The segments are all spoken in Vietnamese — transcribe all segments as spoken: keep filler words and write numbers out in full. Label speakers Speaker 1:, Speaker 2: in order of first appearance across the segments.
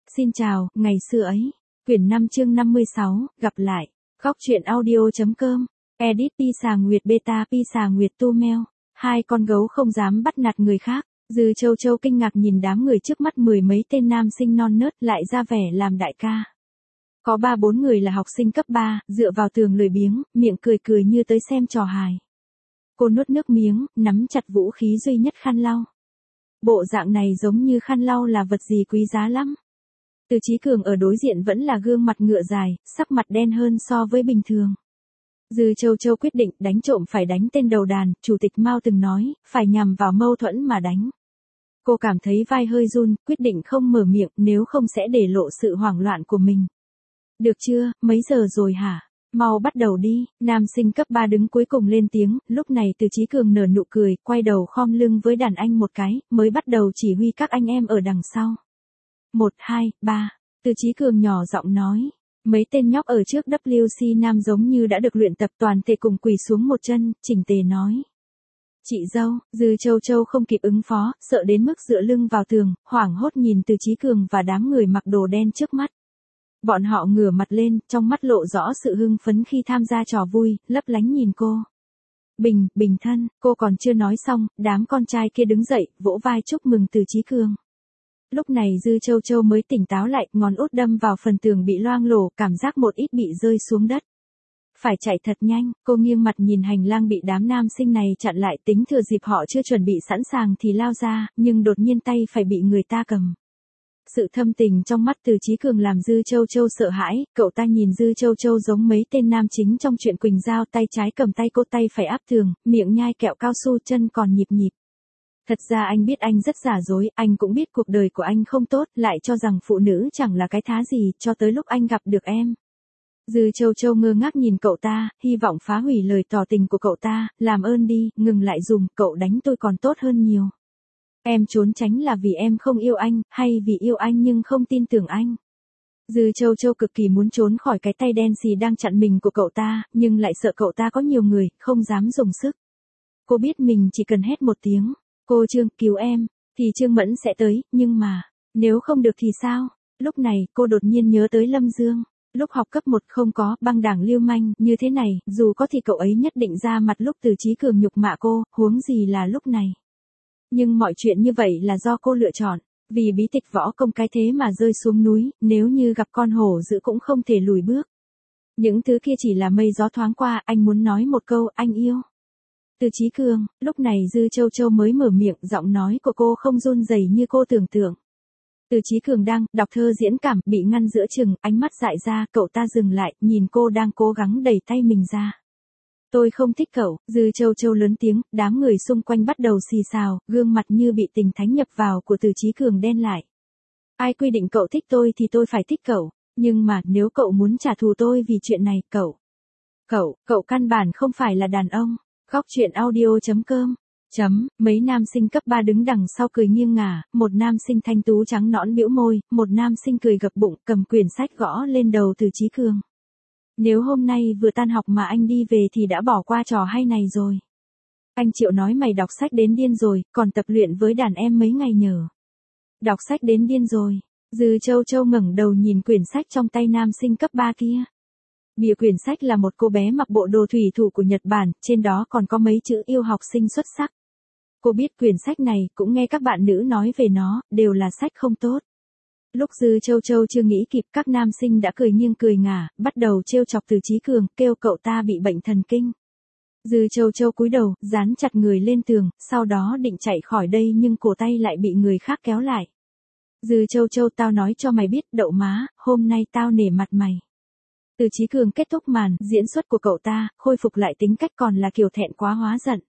Speaker 1: Xin chào, ngày xưa ấy. Quyển năm chương năm mươi sáu, gặp lại. Góc truyện audio.com. Edit Pisa Nguyệt Beta Pisa Nguyệt Tu Meo. Hai con gấu không dám bắt nạt người khác. Dư Châu Châu kinh ngạc nhìn đám người trước mắt, mười mấy tên nam sinh non nớt lại ra vẻ làm đại ca. Có ba bốn người là học sinh cấp ba, dựa vào tường lười biếng, miệng cười cười như tới xem trò hài. Cô nuốt nước miếng, nắm chặt vũ khí duy nhất khăn lau. Bộ dạng này giống như khăn lau là vật gì quý giá lắm. Từ Chí Cường ở đối diện vẫn là gương mặt ngựa dài, sắc mặt đen hơn so với bình thường. Dư Châu Châu quyết định đánh trộm phải đánh tên đầu đàn, Chủ tịch Mao từng nói, phải nhằm vào mâu thuẫn mà đánh. Cô cảm thấy vai hơi run, quyết định không mở miệng, nếu không sẽ để lộ sự hoảng loạn của mình. Được chưa, mấy giờ rồi hả? Mau bắt đầu đi. Nam sinh cấp ba đứng cuối cùng lên tiếng, lúc này Từ Chí Cường nở nụ cười, quay đầu khom lưng với đàn anh một cái, mới bắt đầu chỉ huy các anh em ở đằng sau. Một, hai, ba. Từ Chí Cường nhỏ giọng nói. Mấy tên nhóc ở trước W C Nam giống như đã được luyện tập, toàn thể cùng quỳ xuống một chân, chỉnh tề nói. Chị dâu. Dư Châu Châu không kịp ứng phó, sợ đến mức dựa lưng vào tường, hoảng hốt nhìn Từ Chí Cường và đám người mặc đồ đen trước mắt. Bọn họ ngửa mặt lên, trong mắt lộ rõ sự hưng phấn khi tham gia trò vui, lấp lánh nhìn cô. Bình, bình thân, cô còn chưa nói xong, đám con trai kia đứng dậy, vỗ vai chúc mừng Từ Chí Cường. Lúc này Dư Châu Châu mới tỉnh táo lại, ngón út đâm vào phần tường bị loang lổ, cảm giác một ít bị rơi xuống đất. Phải chạy thật nhanh, cô nghiêng mặt nhìn hành lang bị đám nam sinh này chặn lại, tính thừa dịp họ chưa chuẩn bị sẵn sàng thì lao ra, nhưng đột nhiên tay phải bị người ta cầm. Sự thâm tình trong mắt Từ Chí Cường làm Dư Châu Châu sợ hãi, cậu ta nhìn Dư Châu Châu giống mấy tên nam chính trong truyện Quỳnh Giao, tay trái cầm tay cô, tay phải áp tường, miệng nhai kẹo cao su, chân còn nhịp nhịp. Thật ra anh biết anh rất giả dối, anh cũng biết cuộc đời của anh không tốt, lại cho rằng phụ nữ chẳng là cái thá gì, cho tới lúc anh gặp được em. Dư Châu Châu ngơ ngác nhìn cậu ta, hy vọng phá hủy lời tỏ tình của cậu ta, làm ơn đi, ngừng lại dùng, cậu đánh tôi còn tốt hơn nhiều. Em trốn tránh là vì em không yêu anh, hay vì yêu anh nhưng không tin tưởng anh? Dư Châu Châu cực kỳ muốn trốn khỏi cái tay đen xì đang chặn mình của cậu ta, nhưng lại sợ cậu ta có nhiều người, không dám dùng sức. Cô biết mình chỉ cần hét một tiếng, cô Trương, cứu em, thì Trương Mẫn sẽ tới, nhưng mà, nếu không được thì sao? Lúc này, cô đột nhiên nhớ tới Lâm Dương. Lúc học cấp một không có băng đảng lưu manh như thế này, dù có thì cậu ấy nhất định ra mặt lúc Từ Chí Cường nhục mạ cô, huống gì là lúc này. Nhưng mọi chuyện như vậy là do cô lựa chọn, vì bí tịch võ công cái thế mà rơi xuống núi, nếu như gặp con hổ dữ cũng không thể lùi bước. Những thứ kia chỉ là mây gió thoáng qua, anh muốn nói một câu, anh yêu. Từ Chí Cường, lúc này Dư Châu Châu mới mở miệng, giọng nói của cô không run rẩy như cô tưởng tượng. Từ Chí Cường đang đọc thơ diễn cảm, bị ngăn giữa chừng, ánh mắt dại ra, cậu ta dừng lại, nhìn cô đang cố gắng đẩy tay mình ra. Tôi không thích cậu. Dư Châu Châu lớn tiếng, đám người xung quanh bắt đầu xì xào, gương mặt như bị tình thánh nhập vào của Từ Chí Cường đen lại. Ai quy định cậu thích tôi thì tôi phải thích cậu, nhưng mà nếu cậu muốn trả thù tôi vì chuyện này, cậu, cậu, cậu căn bản không phải là đàn ông. Góc truyện audio.com. Chấm, mấy nam sinh cấp ba đứng đằng sau cười nghiêng ngả, một nam sinh thanh tú trắng nõn bĩu môi, một nam sinh cười gập bụng, cầm quyển sách gõ lên đầu Từ Chí Cường. Nếu hôm nay vừa tan học mà anh đi về thì đã bỏ qua trò hay này rồi. Anh Triệu nói mày đọc sách đến điên rồi, còn tập luyện với đàn em mấy ngày nhờ. Đọc sách đến điên rồi. Dư Châu Châu ngẩng đầu nhìn quyển sách trong tay nam sinh cấp ba kia. Bìa quyển sách là một cô bé mặc bộ đồ thủy thủ của Nhật Bản, trên đó còn có mấy chữ yêu học sinh xuất sắc. Cô biết quyển sách này, cũng nghe các bạn nữ nói về nó, đều là sách không tốt. Lúc Dư Châu Châu chưa nghĩ kịp, các nam sinh đã cười nghiêng cười ngả, bắt đầu trêu chọc Từ Chí Cường, kêu cậu ta bị bệnh thần kinh. Dư Châu Châu cúi đầu, dán chặt người lên tường, sau đó định chạy khỏi đây nhưng cổ tay lại bị người khác kéo lại. Dư Châu Châu, tao nói cho mày biết, đậu má, hôm nay tao nể mặt mày. Từ Chí Cường kết thúc màn diễn xuất của cậu ta, khôi phục lại tính cách còn là kiểu thẹn quá hóa giận.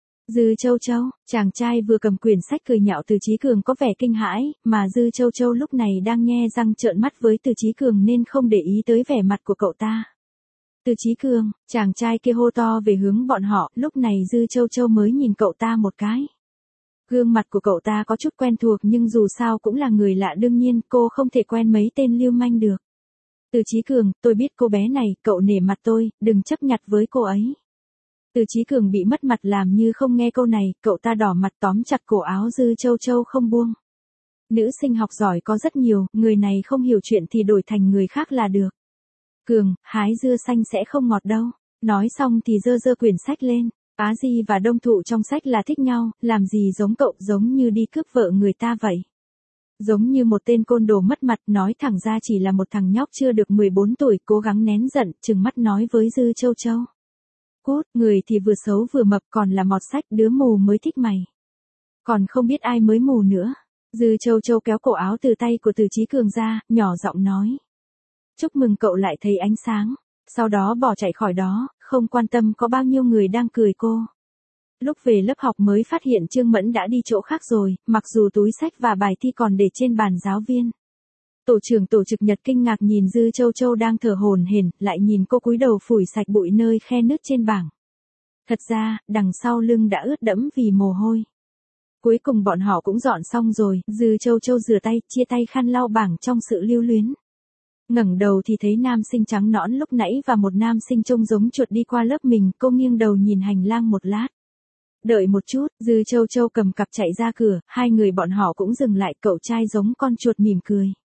Speaker 1: Dư Châu Châu, chàng trai vừa cầm quyển sách cười nhạo Từ Chí Cường có vẻ kinh hãi, mà Dư Châu Châu lúc này đang nhe răng trợn mắt với Từ Chí Cường nên không để ý tới vẻ mặt của cậu ta. Từ Chí Cường, chàng trai kia hô to về hướng bọn họ, lúc này Dư Châu Châu mới nhìn cậu ta một cái. Gương mặt của cậu ta có chút quen thuộc nhưng dù sao cũng là người lạ, đương nhiên cô không thể quen mấy tên lưu manh được. Từ Chí Cường, tôi biết cô bé này, cậu nể mặt tôi, đừng chấp nhặt với cô ấy. Từ Chí Cường bị mất mặt làm như không nghe câu này, cậu ta đỏ mặt tóm chặt cổ áo Dư Châu Châu không buông. Nữ sinh học giỏi có rất nhiều, người này không hiểu chuyện thì đổi thành người khác là được. Cường, hái dưa xanh sẽ không ngọt đâu. Nói xong thì giơ giơ quyển sách lên. Á Di và Đông Thụ trong sách là thích nhau, làm gì giống cậu, giống như đi cướp vợ người ta vậy. Giống như một tên côn đồ mất mặt, nói thẳng ra chỉ là một thằng nhóc chưa được mười bốn tuổi, cố gắng nén giận, trừng mắt nói với Dư Châu Châu. Cút, người thì vừa xấu vừa mập còn là mọt sách, đứa mù mới thích mày. Còn không biết ai mới mù nữa. Dư Châu Châu kéo cổ áo từ tay của Từ Chí Cường ra, nhỏ giọng nói. Chúc mừng cậu lại thấy ánh sáng. Sau đó bỏ chạy khỏi đó, không quan tâm có bao nhiêu người đang cười cô. Lúc về lớp học mới phát hiện Trương Mẫn đã đi chỗ khác rồi, mặc dù túi sách và bài thi còn để trên bàn giáo viên. Tổ trưởng tổ trực Nhật kinh ngạc nhìn Dư Châu Châu đang thở hổn hển, lại nhìn cô cúi đầu phủi sạch bụi nơi khe nứt trên bảng. Thật ra, đằng sau lưng đã ướt đẫm vì mồ hôi. Cuối cùng bọn họ cũng dọn xong rồi, Dư Châu Châu rửa tay, chia tay khăn lau bảng trong sự lưu luyến. Ngẩng đầu thì thấy nam sinh trắng nõn lúc nãy và một nam sinh trông giống chuột đi qua lớp mình, cô nghiêng đầu nhìn hành lang một lát. Đợi một chút, Dư Châu Châu cầm cặp chạy ra cửa, hai người bọn họ cũng dừng lại, cậu trai giống con chuột mỉm cười.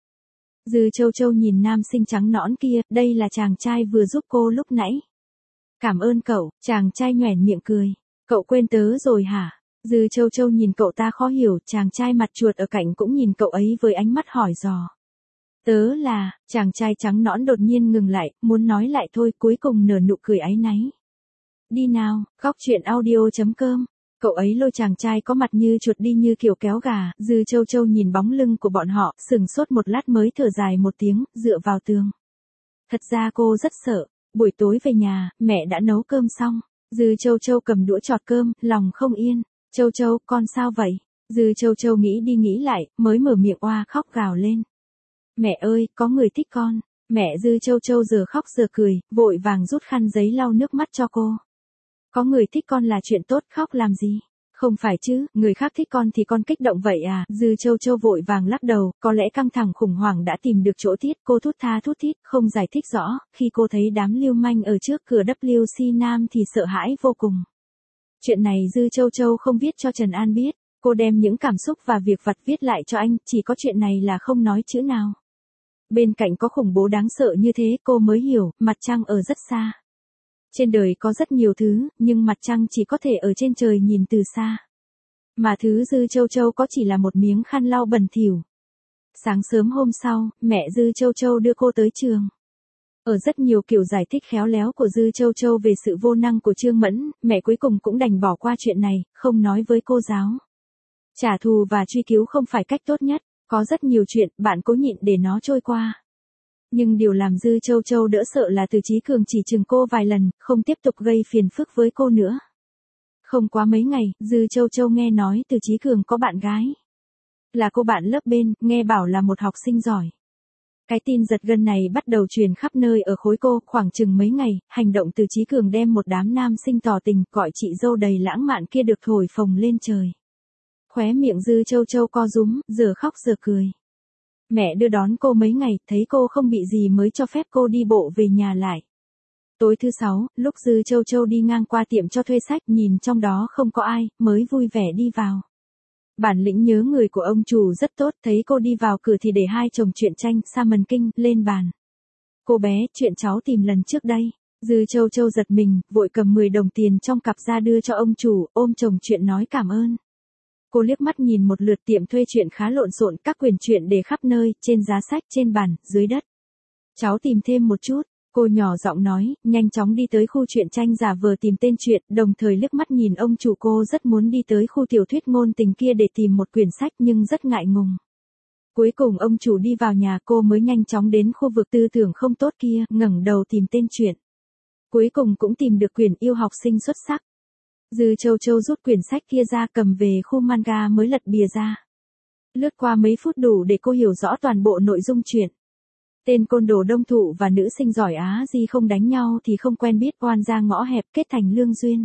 Speaker 1: Dư Châu Châu nhìn nam sinh trắng nõn kia, đây là chàng trai vừa giúp cô lúc nãy. Cảm ơn cậu, chàng trai nhoẻn miệng cười. Cậu quên tớ rồi hả? Dư Châu Châu nhìn cậu ta khó hiểu, chàng trai mặt chuột ở cạnh cũng nhìn cậu ấy với ánh mắt hỏi dò. Tớ là, chàng trai trắng nõn đột nhiên ngừng lại, muốn nói lại thôi, cuối cùng nở nụ cười áy náy. Đi nào, góc chuyện audio chấm com. Cậu ấy lôi chàng trai có mặt như chuột đi như kiểu kéo gà, Dư Châu Châu nhìn bóng lưng của bọn họ, sừng sốt một lát mới thở dài một tiếng, dựa vào tường. Thật ra cô rất sợ, buổi tối về nhà, mẹ đã nấu cơm xong. Dư Châu Châu cầm đũa chọt cơm, lòng không yên. Châu Châu, con sao vậy? Dư Châu Châu nghĩ đi nghĩ lại, mới mở miệng oa khóc gào lên. Mẹ ơi, có người thích con. Mẹ Dư Châu Châu giờ khóc giờ cười, vội vàng rút khăn giấy lau nước mắt cho cô. Có người thích con là chuyện tốt, khóc làm gì? Không phải chứ, người khác thích con thì con kích động vậy à? Dư Châu Châu vội vàng lắc đầu, có lẽ căng thẳng khủng hoảng đã tìm được chỗ tiết, cô thút tha thút thít, không giải thích rõ, khi cô thấy đám lưu manh ở trước cửa W C Nam thì sợ hãi vô cùng. Chuyện này Dư Châu Châu không viết cho Trần An biết, cô đem những cảm xúc và việc vặt viết lại cho anh, chỉ có chuyện này là không nói chữ nào. Bên cạnh có khủng bố đáng sợ như thế cô mới hiểu, mặt trăng ở rất xa. Trên đời có rất nhiều thứ, nhưng mặt trăng chỉ có thể ở trên trời nhìn từ xa. Mà thứ Dư Châu Châu có chỉ là một miếng khăn lau bẩn thỉu. Sáng sớm hôm sau, mẹ Dư Châu Châu đưa cô tới trường. Ở rất nhiều kiểu giải thích khéo léo của Dư Châu Châu về sự vô năng của Trương Mẫn, mẹ cuối cùng cũng đành bỏ qua chuyện này, không nói với cô giáo. Trả thù và truy cứu không phải cách tốt nhất, có rất nhiều chuyện bạn cố nhịn để nó trôi qua. Nhưng điều làm Dư Châu Châu đỡ sợ là Từ Chí Cường chỉ chừng cô vài lần, không tiếp tục gây phiền phức với cô nữa. Không quá mấy ngày, Dư Châu Châu nghe nói Từ Chí Cường có bạn gái. Là cô bạn lớp bên, nghe bảo là một học sinh giỏi. Cái tin giật gân này bắt đầu truyền khắp nơi ở khối cô, khoảng chừng mấy ngày, hành động Từ Chí Cường đem một đám nam sinh tỏ tình, gọi chị dâu đầy lãng mạn kia được thổi phồng lên trời. Khóe miệng Dư Châu Châu co rúm, giờ khóc giờ cười. Mẹ đưa đón cô mấy ngày, thấy cô không bị gì mới cho phép cô đi bộ về nhà lại. Tối thứ sáu, lúc Dư Châu Châu đi ngang qua tiệm cho thuê sách, nhìn trong đó không có ai, mới vui vẻ đi vào. Bản lĩnh nhớ người của ông chủ rất tốt, thấy cô đi vào cửa thì để hai chồng truyện tranh Salmon King lên bàn. Cô bé, chuyện cháu tìm lần trước đây. Dư Châu Châu giật mình, vội cầm mười đồng tiền trong cặp ra đưa cho ông chủ, ôm chồng chuyện nói cảm ơn. Cô liếc mắt nhìn một lượt tiệm thuê truyện khá lộn xộn, các quyển truyện để khắp nơi, trên giá sách, trên bàn, dưới đất. Cháu tìm thêm một chút, cô nhỏ giọng nói, nhanh chóng đi tới khu truyện tranh giả vờ tìm tên truyện, đồng thời liếc mắt nhìn ông chủ. Cô rất muốn đi tới khu tiểu thuyết ngôn tình kia để tìm một quyển sách nhưng rất ngại ngùng. Cuối cùng ông chủ đi vào nhà, cô mới nhanh chóng đến khu vực tư tưởng không tốt kia, ngẩng đầu tìm tên truyện. Cuối cùng cũng tìm được quyển yêu học sinh xuất sắc. Dư Châu Châu rút quyển sách kia ra, cầm về khu manga mới lật bìa ra. Lướt qua mấy phút đủ để cô hiểu rõ toàn bộ nội dung chuyện. Tên côn đồ Đông Thụ và nữ sinh giỏi Á Di không đánh nhau thì không quen biết, oan ra ngõ hẹp kết thành lương duyên.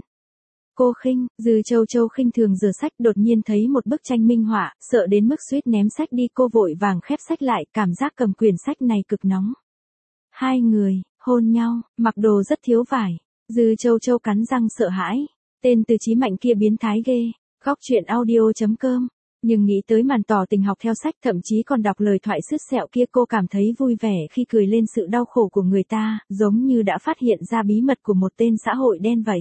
Speaker 1: Cô khinh, Dư Châu Châu khinh thường rửa sách, đột nhiên thấy một bức tranh minh họa, sợ đến mức suýt ném sách đi, cô vội vàng khép sách lại, cảm giác cầm quyển sách này cực nóng. Hai người, hôn nhau, mặc đồ rất thiếu vải. Dư Châu Châu cắn răng sợ hãi. Tên Từ Chí Mạnh kia biến thái ghê. Góc chuyện audio chấm com Nhưng nghĩ tới màn tỏ tình học theo sách, thậm chí còn đọc lời thoại sứt sẹo kia, cô cảm thấy vui vẻ khi cười lên sự đau khổ của người ta, giống như đã phát hiện ra bí mật của một tên xã hội đen vậy.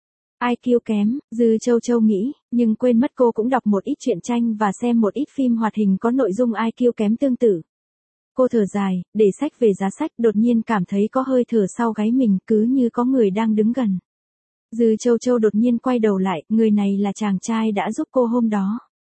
Speaker 1: i kiu kém, Dư Châu Châu nghĩ, nhưng quên mất cô cũng đọc một ít truyện tranh và xem một ít phim hoạt hình có nội dung i kiu kém tương tự. Cô thở dài, để sách về giá sách, đột nhiên cảm thấy có hơi thở sau gáy mình, cứ như có người đang đứng gần. Dư Châu Châu đột nhiên quay đầu lại, người này là chàng trai đã giúp cô hôm đó.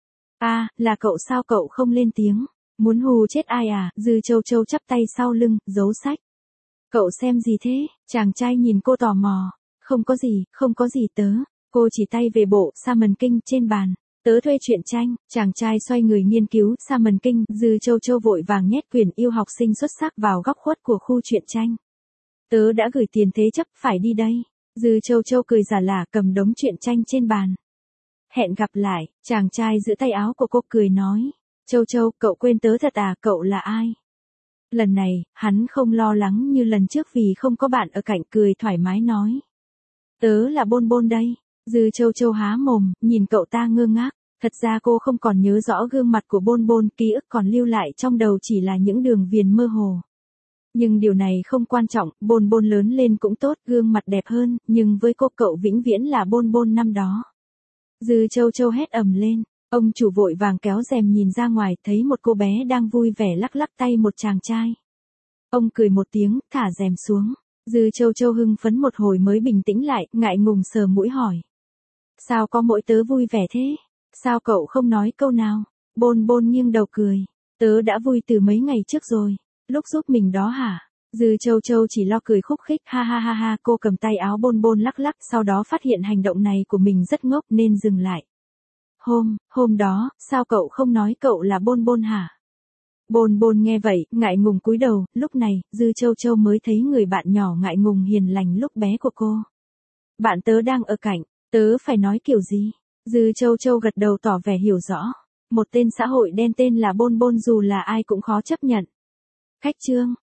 Speaker 1: À, là cậu sao, cậu không lên tiếng? Muốn hù chết ai à? Dư Châu Châu chắp tay sau lưng, giấu sách. Cậu xem gì thế? Chàng trai nhìn cô tò mò. Không có gì, không có gì tớ. Cô chỉ tay về bộ Salmon King trên bàn. Tớ thuê truyện tranh. Chàng trai xoay người nghiên cứu Salmon King. Dư Châu Châu vội vàng nhét quyển yêu học sinh xuất sắc vào góc khuất của khu truyện tranh. Tớ đã gửi tiền thế chấp, phải đi đây. Dư Châu Châu cười giả lả cầm đống truyện tranh trên bàn. Hẹn gặp lại, chàng trai giữ tay áo của cô cười nói. Châu Châu, cậu quên tớ thật à, cậu là ai? Lần này, hắn không lo lắng như lần trước vì không có bạn ở cạnh, cười thoải mái nói. Tớ là Bôn Bôn đây. Dư Châu Châu há mồm, nhìn cậu ta ngơ ngác. Thật ra cô không còn nhớ rõ gương mặt của Bôn Bôn, ký ức còn lưu lại trong đầu chỉ là những đường viền mơ hồ. Nhưng điều này không quan trọng, Bôn Bôn lớn lên cũng tốt, gương mặt đẹp hơn, nhưng với cô cậu vĩnh viễn là Bôn Bôn năm đó. Dư Châu Châu hét ầm lên, ông chủ vội vàng kéo rèm nhìn ra ngoài, thấy một cô bé đang vui vẻ lắc lắc tay một chàng trai. Ông cười một tiếng, thả rèm xuống. Dư Châu Châu hưng phấn một hồi mới bình tĩnh lại, ngại ngùng sờ mũi hỏi. Sao có mỗi tớ vui vẻ thế? Sao cậu không nói câu nào? Bôn Bôn nghiêng đầu cười. Tớ đã vui từ mấy ngày trước rồi. Lúc giúp mình đó hả? Dư Châu Châu chỉ lo cười khúc khích, ha ha ha ha, cô cầm tay áo Bôn Bôn lắc lắc, sau đó phát hiện hành động này của mình rất ngốc nên dừng lại. Hôm, hôm đó, sao cậu không nói cậu là Bôn Bôn hả? Bôn Bôn nghe vậy, ngại ngùng cúi đầu, lúc này, Dư Châu Châu mới thấy người bạn nhỏ ngại ngùng hiền lành lúc bé của cô. Bạn tớ đang ở cạnh, tớ phải nói kiểu gì? Dư Châu Châu gật đầu tỏ vẻ hiểu rõ. Một tên xã hội đen tên là Bôn Bôn dù là ai cũng khó chấp nhận. Khách trương,